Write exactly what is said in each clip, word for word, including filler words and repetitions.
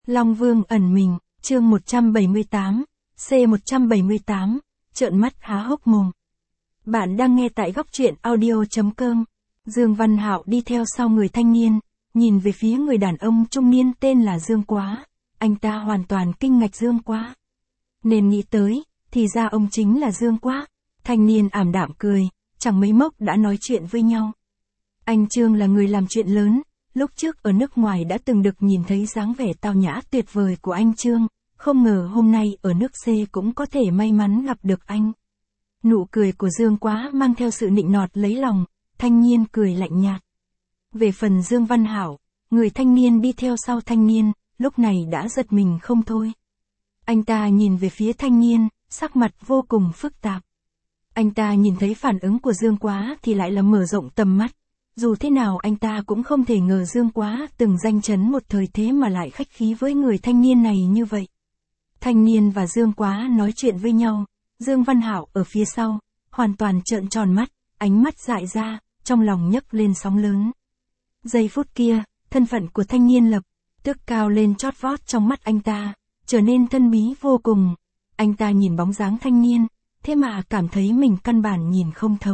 Long Vương ẩn mình, chương một trăm bảy mươi tám, C một trăm bảy mươi tám, trợn mắt há hốc mồm. Bạn đang nghe tại góc truyện audio chấm com. Dương Văn Hạo đi theo sau người thanh niên, nhìn về phía người đàn ông trung niên tên là Dương Quá. Anh ta hoàn toàn kinh ngạc Dương Quá. Nên nghĩ tới, thì ra ông chính là Dương Quá. Thanh niên ảm đạm cười, chẳng mấy mốc đã nói chuyện với nhau. Anh Trương là người làm chuyện lớn, lúc trước ở nước ngoài đã từng được nhìn thấy dáng vẻ tao nhã tuyệt vời của anh Trương, không ngờ hôm nay ở nước C cũng có thể may mắn gặp được anh. Nụ cười của Dương Quá mang theo sự nịnh nọt lấy lòng, thanh niên cười lạnh nhạt. Về phần Dương Văn Hảo, người thanh niên đi theo sau thanh niên, lúc này đã giật mình không thôi. Anh ta nhìn về phía thanh niên, sắc mặt vô cùng phức tạp. Anh ta nhìn thấy phản ứng của Dương Quá thì lại là mở rộng tầm mắt. Dù thế nào anh ta cũng không thể ngờ Dương Quá từng danh chấn một thời thế mà lại khách khí với người thanh niên này như vậy. Thanh niên và Dương Quá nói chuyện với nhau, Dương Văn Hảo ở phía sau, hoàn toàn trợn tròn mắt, ánh mắt dại ra, trong lòng nhấc lên sóng lớn. Giây phút kia, thân phận của thanh niên lập tức cao lên chót vót trong mắt anh ta, trở nên thân bí vô cùng. Anh ta nhìn bóng dáng thanh niên, thế mà cảm thấy mình căn bản nhìn không thấu.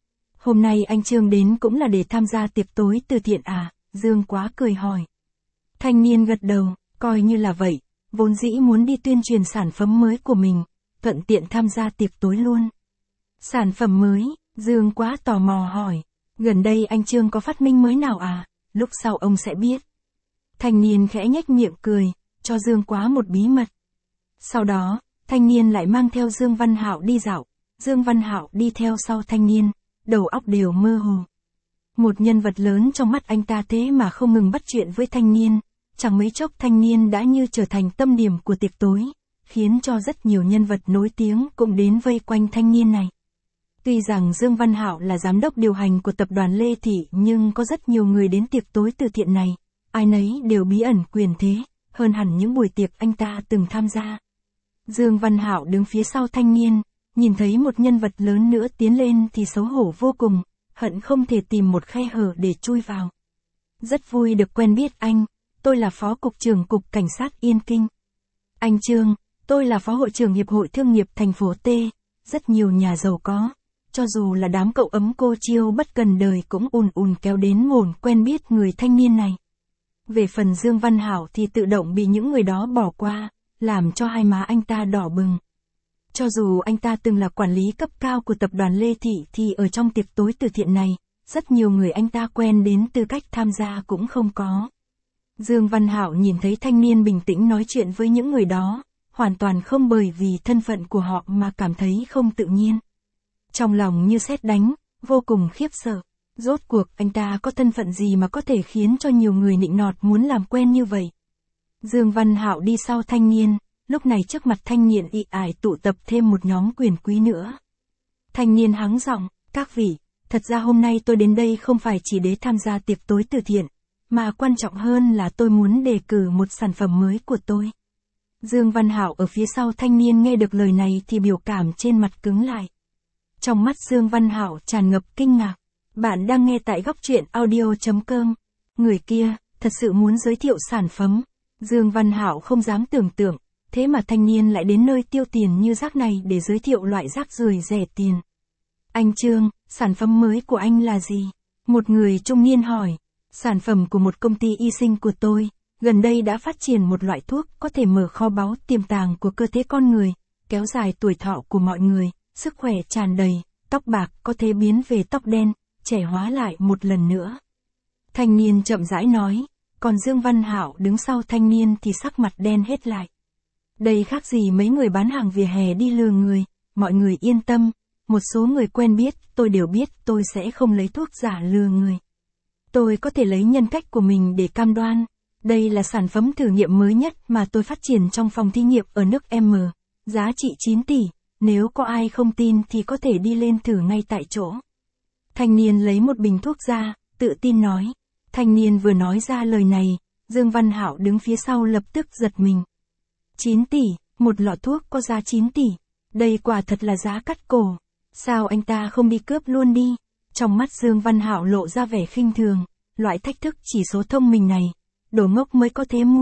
Hôm nay anh Trương đến cũng là để tham gia tiệc tối từ thiện à? Dương Quá cười hỏi. Thanh niên gật đầu, coi như là vậy, vốn dĩ muốn đi tuyên truyền sản phẩm mới của mình, thuận tiện tham gia tiệc tối luôn. Sản phẩm mới, Dương Quá tò mò hỏi, gần đây anh Trương có phát minh mới nào à? Lúc sau ông sẽ biết. Thanh niên khẽ nhếch miệng cười, cho Dương Quá một bí mật. Sau đó, thanh niên lại mang theo Dương Văn Hạo đi dạo, Dương Văn Hạo đi theo sau thanh niên, đầu óc đều mơ hồ. Một nhân vật lớn trong mắt anh ta thế mà không ngừng bắt chuyện với thanh niên, chẳng mấy chốc thanh niên đã như trở thành tâm điểm của tiệc tối, khiến cho rất nhiều nhân vật nổi tiếng cũng đến vây quanh thanh niên này. Tuy rằng Dương Văn Hạo là giám đốc điều hành của tập đoàn Lê Thị nhưng có rất nhiều người đến tiệc tối từ thiện này, ai nấy đều bí ẩn quyền thế, hơn hẳn những buổi tiệc anh ta từng tham gia. Dương Văn Hạo đứng phía sau thanh niên, nhìn thấy một nhân vật lớn nữa tiến lên thì xấu hổ vô cùng, hận không thể tìm một khe hở để chui vào. Rất vui được quen biết anh, tôi là Phó Cục trưởng Cục Cảnh sát Yên Kinh. Anh Trương, tôi là Phó Hội trưởng Hiệp hội Thương nghiệp thành phố T, rất nhiều nhà giàu có, cho dù là đám cậu ấm cô chiêu bất cần đời cũng ùn ùn kéo đến ngổn quen biết người thanh niên này. Về phần Dương Văn Hảo thì tự động bị những người đó bỏ qua, làm cho hai má anh ta đỏ bừng. Cho dù anh ta từng là quản lý cấp cao của tập đoàn Lê Thị thì ở trong tiệc tối từ thiện này, rất nhiều người anh ta quen đến tư cách tham gia cũng không có. Dương Văn Hạo nhìn thấy thanh niên bình tĩnh nói chuyện với những người đó, hoàn toàn không bởi vì thân phận của họ mà cảm thấy không tự nhiên. Trong lòng như sét đánh, vô cùng khiếp sợ. Rốt cuộc anh ta có thân phận gì mà có thể khiến cho nhiều người nịnh nọt muốn làm quen như vậy. Dương Văn Hạo đi sau thanh niên. Lúc này trước mặt thanh niên ị ải tụ tập thêm một nhóm quyền quý nữa. Thanh niên hắng giọng, các vị, thật ra hôm nay tôi đến đây không phải chỉ để tham gia tiệc tối từ thiện, mà quan trọng hơn là tôi muốn đề cử một sản phẩm mới của tôi. Dương Văn Hạo ở phía sau thanh niên nghe được lời này thì biểu cảm trên mặt cứng lại. Trong mắt Dương Văn Hạo tràn ngập kinh ngạc. Bạn đang nghe tại góc truyện audio chấm com. Người kia, thật sự muốn giới thiệu sản phẩm. Dương Văn Hạo không dám tưởng tượng. Thế mà thanh niên lại đến nơi tiêu tiền như rác này để giới thiệu loại rác rưởi rẻ tiền. Anh Trương, sản phẩm mới của anh là gì? Một người trung niên hỏi. Sản phẩm của một công ty y sinh của tôi, gần đây đã phát triển một loại thuốc có thể mở kho báu tiềm tàng của cơ thể con người, kéo dài tuổi thọ của mọi người, sức khỏe tràn đầy, tóc bạc có thể biến về tóc đen, trẻ hóa lại một lần nữa. Thanh niên chậm rãi nói, còn Dương Văn Hạo đứng sau thanh niên thì sắc mặt đen hết lại. Đây khác gì mấy người bán hàng vỉa hè đi lừa người, mọi người yên tâm, một số người quen biết, tôi đều biết tôi sẽ không lấy thuốc giả lừa người. Tôi có thể lấy nhân cách của mình để cam đoan, đây là sản phẩm thử nghiệm mới nhất mà tôi phát triển trong phòng thí nghiệm ở nước M, giá trị chín tỷ, nếu có ai không tin thì có thể đi lên thử ngay tại chỗ. Thanh niên lấy một bình thuốc ra, tự tin nói. Thanh niên vừa nói ra lời này, Dương Văn Hạo đứng phía sau lập tức giật mình. chín tỷ, một lọ thuốc có giá chín tỷ. Đây quả thật là giá cắt cổ. Sao anh ta không đi cướp luôn đi? Trong mắt Dương Văn Hạo lộ ra vẻ khinh thường. Loại thách thức chỉ số thông minh này, đồ ngốc mới có thể mua.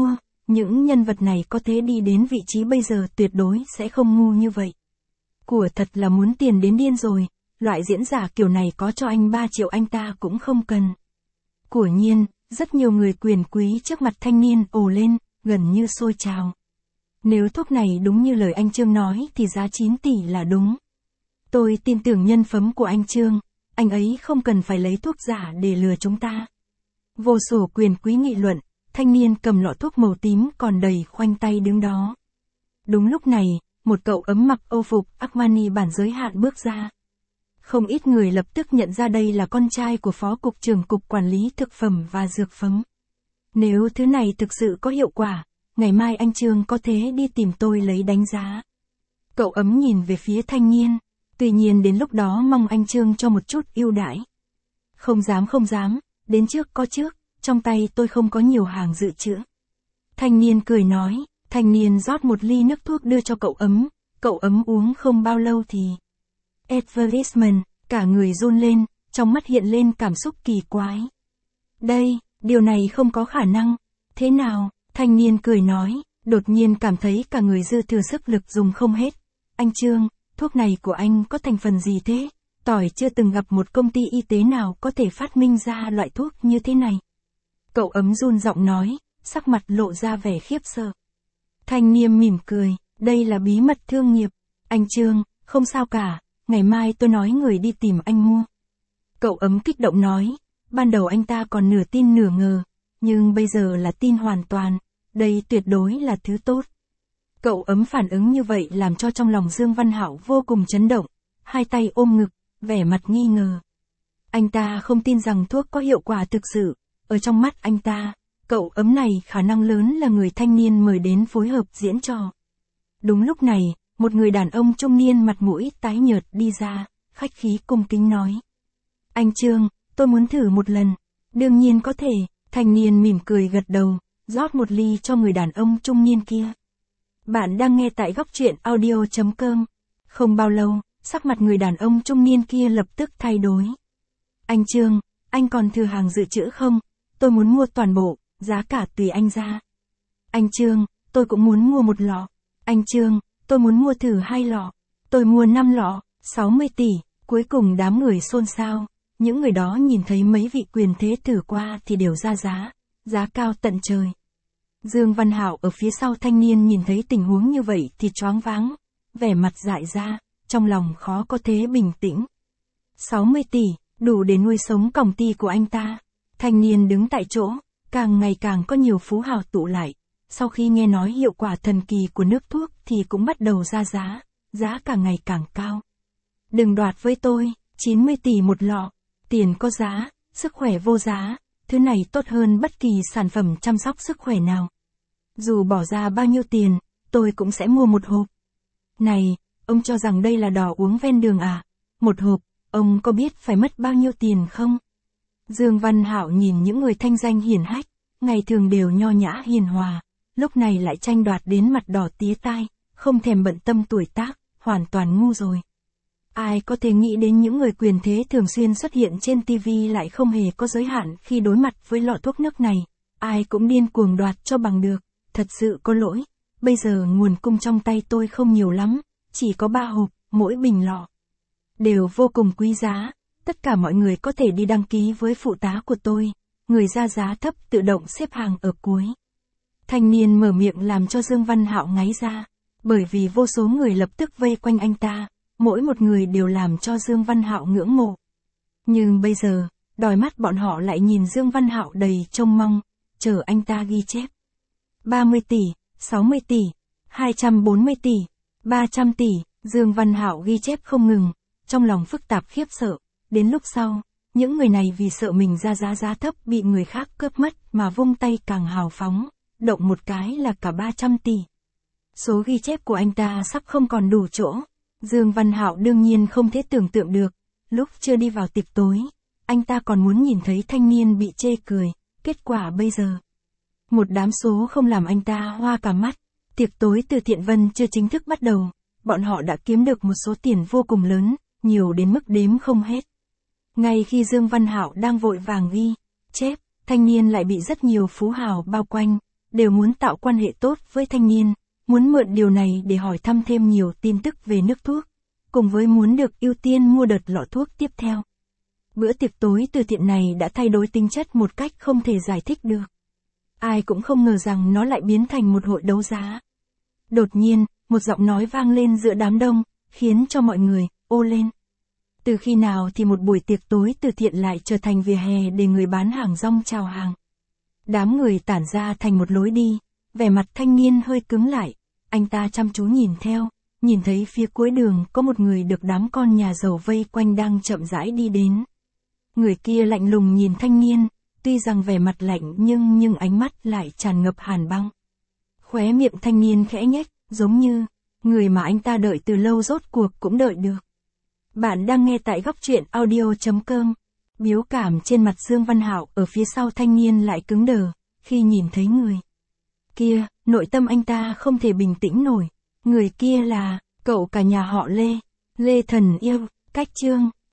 những nhân vật này có thể đi đến vị trí bây giờ tuyệt đối sẽ không ngu như vậy. Của thật là muốn tiền đến điên rồi, loại diễn giả kiểu này có cho anh ba triệu anh ta cũng không cần. Của nhiên, rất nhiều người quyền quý trước mặt thanh niên ồ lên, gần như sôi trào. Nếu thuốc này đúng như lời anh Trương nói thì giá chín tỷ là đúng. Tôi tin tưởng nhân phẩm của anh Trương, anh ấy không cần phải lấy thuốc giả để lừa chúng ta. Vô số quyền quý nghị luận, thanh niên cầm lọ thuốc màu tím còn đầy khoanh tay đứng đó. Đúng lúc này, một cậu ấm mặc âu phục Armani bản giới hạn bước ra. Không ít người lập tức nhận ra đây là con trai của Phó Cục trưởng Cục Quản lý Thực phẩm và Dược phẩm. Nếu thứ này thực sự có hiệu quả, ngày mai anh Trương có thể đi tìm tôi lấy đánh giá. Cậu ấm nhìn về phía thanh niên, tuy nhiên đến lúc đó mong anh Trương cho một chút ưu đãi. Không dám không dám, đến trước có trước, trong tay tôi không có nhiều hàng dự trữ. Thanh niên cười nói, thanh niên rót một ly nước thuốc đưa cho cậu ấm, cậu ấm uống không bao lâu thì... Advertisement, cả người run lên, trong mắt hiện lên cảm xúc kỳ quái. Đây, điều này không có khả năng. Thế nào? Thanh niên cười nói, đột nhiên cảm thấy cả người dư thừa sức lực dùng không hết. Anh Trương, thuốc này của anh có thành phần gì thế? Tỏi chưa từng gặp một công ty y tế nào có thể phát minh ra loại thuốc như thế này. Cậu ấm run giọng nói, sắc mặt lộ ra vẻ khiếp sợ. Thanh niên mỉm cười, đây là bí mật thương nghiệp. Anh Trương, không sao cả, ngày mai tôi nói người đi tìm anh mua. Cậu ấm kích động nói, ban đầu anh ta còn nửa tin nửa ngờ, nhưng bây giờ là tin hoàn toàn, đây tuyệt đối là thứ tốt. Cậu ấm phản ứng như vậy làm cho trong lòng Dương Văn Hạo vô cùng chấn động, hai tay ôm ngực, vẻ mặt nghi ngờ. Anh ta không tin rằng thuốc có hiệu quả thực sự, ở trong mắt anh ta, cậu ấm này khả năng lớn là người thanh niên mời đến phối hợp diễn trò. Đúng lúc này, một người đàn ông trung niên mặt mũi tái nhợt đi ra, khách khí cung kính nói. Anh Trương, tôi muốn thử một lần. Đương nhiên có thể, thanh niên mỉm cười gật đầu, rót một ly cho người đàn ông trung niên kia. Bạn đang nghe tại góc truyện audio chấm com. Không bao lâu, sắc mặt người đàn ông trung niên kia lập tức thay đổi. Anh Trương, anh còn thừa hàng dự trữ không? Tôi muốn mua toàn bộ, giá cả tùy anh ra. Anh Trương, tôi cũng muốn mua một lọ. Anh Trương, tôi muốn mua thử hai lọ. Tôi mua năm lọ, sáu mươi tỷ. Cuối cùng đám người xôn xao. Những người đó nhìn thấy mấy vị quyền thế thử qua thì đều ra giá. Giá cao tận trời. Dương Văn Hạo ở phía sau thanh niên nhìn thấy tình huống như vậy thì choáng váng. Vẻ mặt dại ra, trong lòng khó có thể bình tĩnh. sáu mươi tỷ, đủ để nuôi sống công ty của anh ta. Thanh niên đứng tại chỗ, càng ngày càng có nhiều phú hào tụ lại. Sau khi nghe nói hiệu quả thần kỳ của nước thuốc thì cũng bắt đầu ra giá, giá càng ngày càng cao. Đừng đoạt với tôi, chín mươi tỷ một lọ, tiền có giá, sức khỏe vô giá, thứ này tốt hơn bất kỳ sản phẩm chăm sóc sức khỏe nào. Dù bỏ ra bao nhiêu tiền, tôi cũng sẽ mua một hộp. Này, ông cho rằng đây là đò uống ven đường à? Một hộp, ông có biết phải mất bao nhiêu tiền không? Dương Văn Hạo nhìn những người thanh danh hiển hách, ngày thường đều nho nhã hiền hòa, lúc này lại tranh đoạt đến mặt đỏ tía tai, không thèm bận tâm tuổi tác, hoàn toàn ngu rồi. Ai có thể nghĩ đến những người quyền thế thường xuyên xuất hiện trên ti vi lại không hề có giới hạn khi đối mặt với lọ thuốc nước này, ai cũng điên cuồng đoạt cho bằng được, thật sự có lỗi, bây giờ nguồn cung trong tay tôi không nhiều lắm, chỉ có ba hộp, mỗi bình lọ đều vô cùng quý giá, tất cả mọi người có thể đi đăng ký với phụ tá của tôi, người ra giá thấp tự động xếp hàng ở cuối. Thanh niên mở miệng làm cho Dương Văn Hạo ngáy ra, bởi vì vô số người lập tức vây quanh anh ta, mỗi một người đều làm cho Dương Văn Hạo ngưỡng mộ. Nhưng bây giờ, đôi mắt bọn họ lại nhìn Dương Văn Hạo đầy trông mong, chờ anh ta ghi chép. ba mươi tỷ, sáu mươi tỷ, hai trăm bốn mươi tỷ, ba trăm tỷ, Dương Văn Hạo ghi chép không ngừng, trong lòng phức tạp khiếp sợ, đến lúc sau, những người này vì sợ mình ra giá giá thấp bị người khác cướp mất mà vung tay càng hào phóng, động một cái là cả ba trăm tỷ. Số ghi chép của anh ta sắp không còn đủ chỗ. Dương Văn Hạo đương nhiên không thể tưởng tượng được, lúc chưa đi vào tiệc tối, anh ta còn muốn nhìn thấy thanh niên bị chê cười, kết quả bây giờ. Một đám số không làm anh ta hoa cả mắt, tiệc tối từ Thiện Vân chưa chính thức bắt đầu, bọn họ đã kiếm được một số tiền vô cùng lớn, nhiều đến mức đếm không hết. Ngay khi Dương Văn Hạo đang vội vàng ghi chép, thanh niên lại bị rất nhiều phú hào bao quanh, đều muốn tạo quan hệ tốt với thanh niên, muốn mượn điều này để hỏi thăm thêm nhiều tin tức về nước thuốc, cùng với muốn được ưu tiên mua đợt lọ thuốc tiếp theo. Bữa tiệc tối từ thiện này đã thay đổi tính chất một cách không thể giải thích được. Ai cũng không ngờ rằng nó lại biến thành một hội đấu giá. Đột nhiên, một giọng nói vang lên giữa đám đông, khiến cho mọi người ô lên. Từ khi nào thì một buổi tiệc tối từ thiện lại trở thành vỉa hè để người bán hàng rong chào hàng. Đám người tản ra thành một lối đi, vẻ mặt thanh niên hơi cứng lại, anh ta chăm chú nhìn theo, nhìn thấy phía cuối đường có một người được đám con nhà giàu vây quanh đang chậm rãi đi đến. Người kia lạnh lùng nhìn thanh niên, tuy rằng vẻ mặt lạnh nhưng nhưng ánh mắt lại tràn ngập hàn băng. Khóe miệng thanh niên khẽ nhếch, giống như người mà anh ta đợi từ lâu rốt cuộc cũng đợi được. Bạn đang nghe tại góc truyện audio chấm com. Biếu cảm trên mặt Dương Văn Hạo ở phía sau thanh niên lại cứng đờ, khi nhìn thấy người kia, nội tâm anh ta không thể bình tĩnh nổi. Người kia là cậu cả nhà họ Lê, Lê Thần Yêu. Cách chương